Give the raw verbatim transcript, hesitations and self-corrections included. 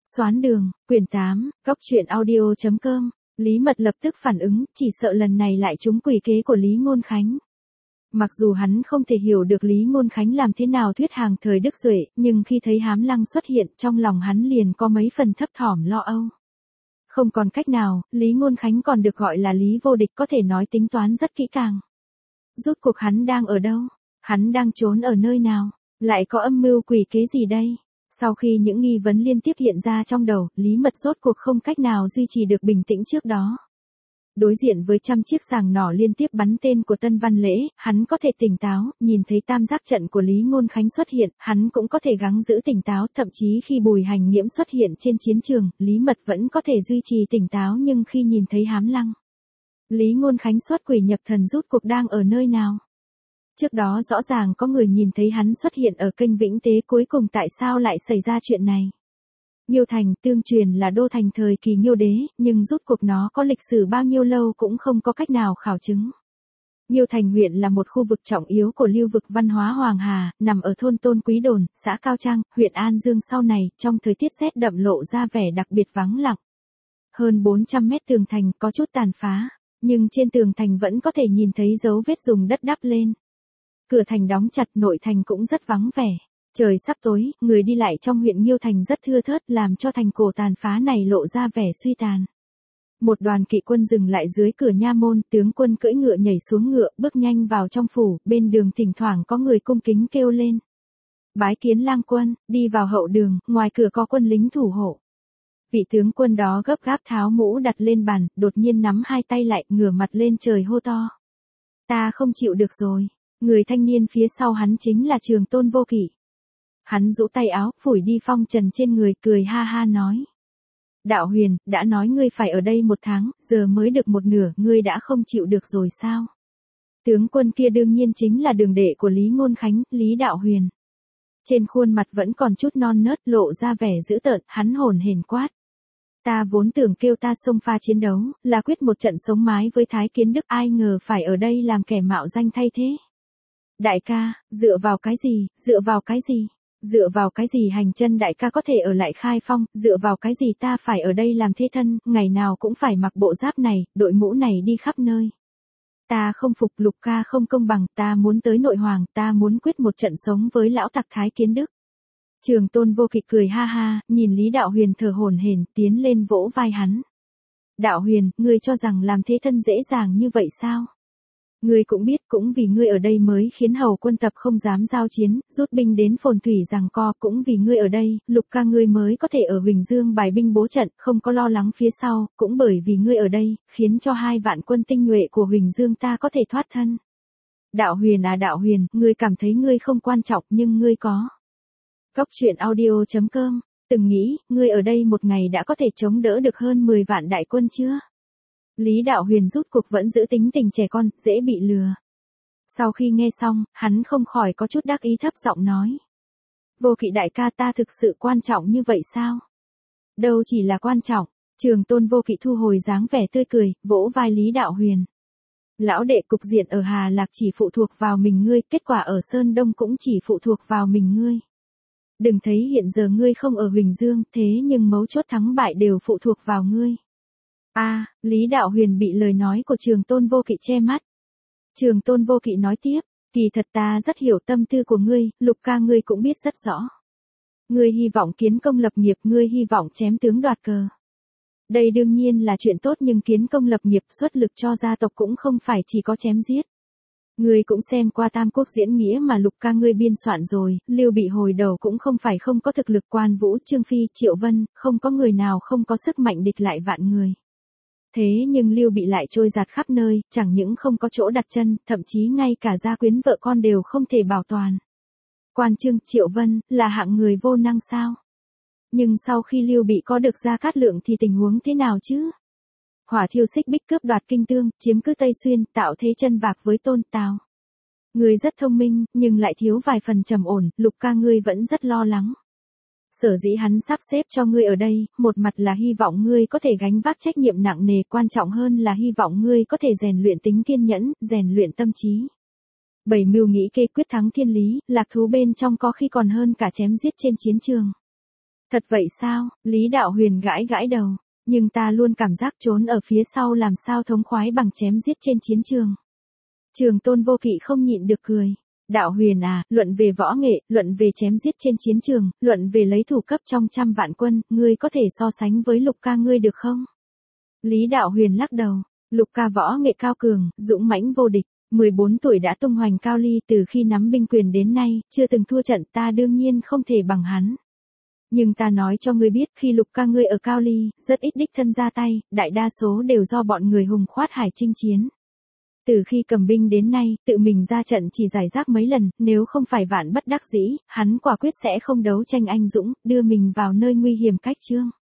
Xoán đường, quyển tám, góc truyện audio.com. Lý Mật lập tức phản ứng, chỉ sợ lần này lại trúng quỷ kế của Lý Ngôn Khánh. Mặc dù hắn không thể hiểu được Lý Ngôn Khánh làm thế nào thuyết hàng thời Đức Duệ, nhưng khi thấy Hám Lăng xuất hiện, trong lòng hắn liền có mấy phần thấp thỏm lo âu. Không còn cách nào, Lý Ngôn Khánh còn được gọi là Lý Vô Địch có thể nói tính toán rất kỹ càng. Rốt cuộc hắn đang ở đâu? Hắn đang trốn ở nơi nào? Lại có âm mưu quỷ kế gì đây? Sau khi những nghi vấn liên tiếp hiện ra trong đầu, Lý Mật rốt cuộc không cách nào duy trì được bình tĩnh trước đó. Đối diện với trăm chiếc sàng nỏ liên tiếp bắn tên của Tân Văn Lễ, hắn có thể tỉnh táo, nhìn thấy tam giác trận của Lý Ngôn Khánh xuất hiện, hắn cũng có thể gắng giữ tỉnh táo, thậm chí khi Bùi Hành Nghiễm xuất hiện trên chiến trường, Lý Mật vẫn có thể duy trì tỉnh táo, nhưng khi nhìn thấy Hám Lăng, Lý Ngôn Khánh xuất quỷ nhập thần rút cuộc đang ở nơi nào? Trước đó rõ ràng có người nhìn thấy hắn xuất hiện ở kênh Vĩnh Tế, cuối cùng tại sao lại xảy ra chuyện này? Nghiêu Thành, tương truyền là đô thành thời kỳ Nghiêu Đế, nhưng rút cuộc nó có lịch sử bao nhiêu lâu cũng không có cách nào khảo chứng. Nghiêu Thành huyện là một khu vực trọng yếu của lưu vực văn hóa Hoàng Hà, nằm ở thôn Tôn Quý Đồn, xã Cao Trang, huyện An Dương sau này, trong thời tiết rét đậm lộ ra vẻ đặc biệt vắng lặng. Hơn bốn trăm mét tường thành có chút tàn phá, nhưng trên tường thành vẫn có thể nhìn thấy dấu vết dùng đất đắp lên. Cửa thành đóng chặt, nội thành cũng rất vắng vẻ. Trời sắp tối, người đi lại trong huyện Nghiêu Thành rất thưa thớt, làm cho thành cổ tàn phá này lộ ra vẻ suy tàn. Một đoàn kỵ quân dừng lại dưới cửa nha môn, tướng quân cưỡi ngựa nhảy xuống ngựa, bước nhanh vào trong phủ, bên đường thỉnh thoảng có người cung kính kêu lên. Bái kiến lang quân, đi vào hậu đường, ngoài cửa có quân lính thủ hộ. Vị tướng quân đó gấp gáp tháo mũ đặt lên bàn, đột nhiên nắm hai tay lại, ngửa mặt lên trời hô to. Ta không chịu được rồi. Người thanh niên phía sau hắn chính là Trường Tôn Vô Kỵ. Hắn rũ tay áo, phủi đi phong trần trên người, cười ha ha nói. Đạo Huyền, đã nói ngươi phải ở đây một tháng, giờ mới được một nửa, ngươi đã không chịu được rồi sao? Tướng quân kia đương nhiên chính là đường đệ của Lý Ngôn Khánh, Lý Đạo Huyền. Trên khuôn mặt vẫn còn chút non nớt, lộ ra vẻ dữ tợn, hắn hồn hển quát. Ta vốn tưởng kêu ta xông pha chiến đấu, là quyết một trận sống mái với Thái Kiến Đức, ai ngờ phải ở đây làm kẻ mạo danh thay thế. Đại ca, dựa vào cái gì, dựa vào cái gì, dựa vào cái gì hành chân đại ca có thể ở lại Khai Phong, dựa vào cái gì ta phải ở đây làm thế thân, ngày nào cũng phải mặc bộ giáp này, đội mũ này đi khắp nơi. Ta không phục, Lục ca không công bằng, ta muốn tới nội hoàng, ta muốn quyết một trận sống với lão tặc Thái Kiến Đức. Trường Tôn Vô Kỵ cười ha ha, nhìn Lý Đạo Huyền thở hổn hển, tiến lên vỗ vai hắn. Đạo Huyền, ngươi cho rằng làm thế thân dễ dàng như vậy sao? Ngươi cũng biết, cũng vì ngươi ở đây mới khiến hầu quân tập không dám giao chiến, rút binh đến Phồn Thủy giằng co, cũng vì ngươi ở đây, Lục ca ngươi mới có thể ở Huỳnh Dương bài binh bố trận, không có lo lắng phía sau, cũng bởi vì ngươi ở đây, khiến cho hai vạn quân tinh nhuệ của Huỳnh Dương ta có thể thoát thân. Đạo Huyền à Đạo Huyền, ngươi cảm thấy ngươi không quan trọng nhưng ngươi có. Góc truyện audio.com, từng nghĩ, ngươi ở đây một ngày đã có thể chống đỡ được hơn mười vạn đại quân chưa? Lý Đạo Huyền rút cuộc vẫn giữ tính tình trẻ con, dễ bị lừa. Sau khi nghe xong, hắn không khỏi có chút đắc ý, thấp giọng nói. Vô Kỵ đại ca, ta thực sự quan trọng như vậy sao? Đâu chỉ là quan trọng. Trường Tôn Vô Kỵ thu hồi dáng vẻ tươi cười, vỗ vai Lý Đạo Huyền. Lão đệ, cục diện ở Hà Lạc chỉ phụ thuộc vào mình ngươi, kết quả ở Sơn Đông cũng chỉ phụ thuộc vào mình ngươi. Đừng thấy hiện giờ ngươi không ở Huỳnh Dương, thế nhưng mấu chốt thắng bại đều phụ thuộc vào ngươi. A, à, Lý Đạo Huyền bị lời nói của Trường Tôn Vô Kỵ che mắt. Trường Tôn Vô Kỵ nói tiếp, kỳ thật ta rất hiểu tâm tư của ngươi, Lục ca ngươi cũng biết rất rõ. Ngươi hy vọng kiến công lập nghiệp, ngươi hy vọng chém tướng đoạt cờ. Đây đương nhiên là chuyện tốt, nhưng kiến công lập nghiệp xuất lực cho gia tộc cũng không phải chỉ có chém giết. Ngươi cũng xem qua Tam Quốc diễn nghĩa mà Lục ca ngươi biên soạn rồi, Lưu Bị hồi đầu cũng không phải không có thực lực, Quan Vũ, Trương Phi, Triệu Vân, không có người nào không có sức mạnh địch lại vạn người. Thế nhưng Lưu Bị lại trôi giạt khắp nơi, chẳng những không có chỗ đặt chân, thậm chí ngay cả gia quyến vợ con đều không thể bảo toàn. Quan Trương, Triệu Vân, là hạng người vô năng sao? Nhưng sau khi Lưu Bị có được Gia Cát Lượng thì tình huống thế nào chứ? Hỏa thiêu Xích Bích, cướp đoạt Kinh Tương, chiếm cứ Tây Xuyên, tạo thế chân vạc với Tôn Tào. Ngươi rất thông minh, nhưng lại thiếu vài phần trầm ổn, Lục ca ngươi vẫn rất lo lắng. Sở dĩ hắn sắp xếp cho ngươi ở đây, một mặt là hy vọng ngươi có thể gánh vác trách nhiệm nặng nề, quan trọng hơn là hy vọng ngươi có thể rèn luyện tính kiên nhẫn, rèn luyện tâm trí. Bảy mưu nghĩ kê quyết thắng thiên lý, lạc thú bên trong có khi còn hơn cả chém giết trên chiến trường. Thật vậy sao? Lý Đạo Huyền gãi gãi đầu. Nhưng ta luôn cảm giác trốn ở phía sau làm sao thống khoái bằng chém giết trên chiến trường. Trường Tôn Vô Kỵ không nhịn được cười. Đạo Huyền à, luận về võ nghệ, luận về chém giết trên chiến trường, luận về lấy thủ cấp trong trăm vạn quân, ngươi có thể so sánh với Lục ca ngươi được không? Lý Đạo Huyền lắc đầu. Lục ca võ nghệ cao cường, dũng mãnh vô địch. mười bốn tuổi đã tung hoành cao ly, từ khi nắm binh quyền đến nay, chưa từng thua trận, ta đương nhiên không thể bằng hắn. Nhưng ta nói cho ngươi biết, khi Lục ca ngươi ở Cao Ly, rất ít đích thân ra tay, đại đa số đều do bọn người hùng khoát hải chinh chiến. Từ khi cầm binh đến nay, tự mình ra trận chỉ giải rác mấy lần, nếu không phải vạn bất đắc dĩ, hắn quả quyết sẽ không đấu tranh anh dũng, đưa mình vào nơi nguy hiểm cách chương.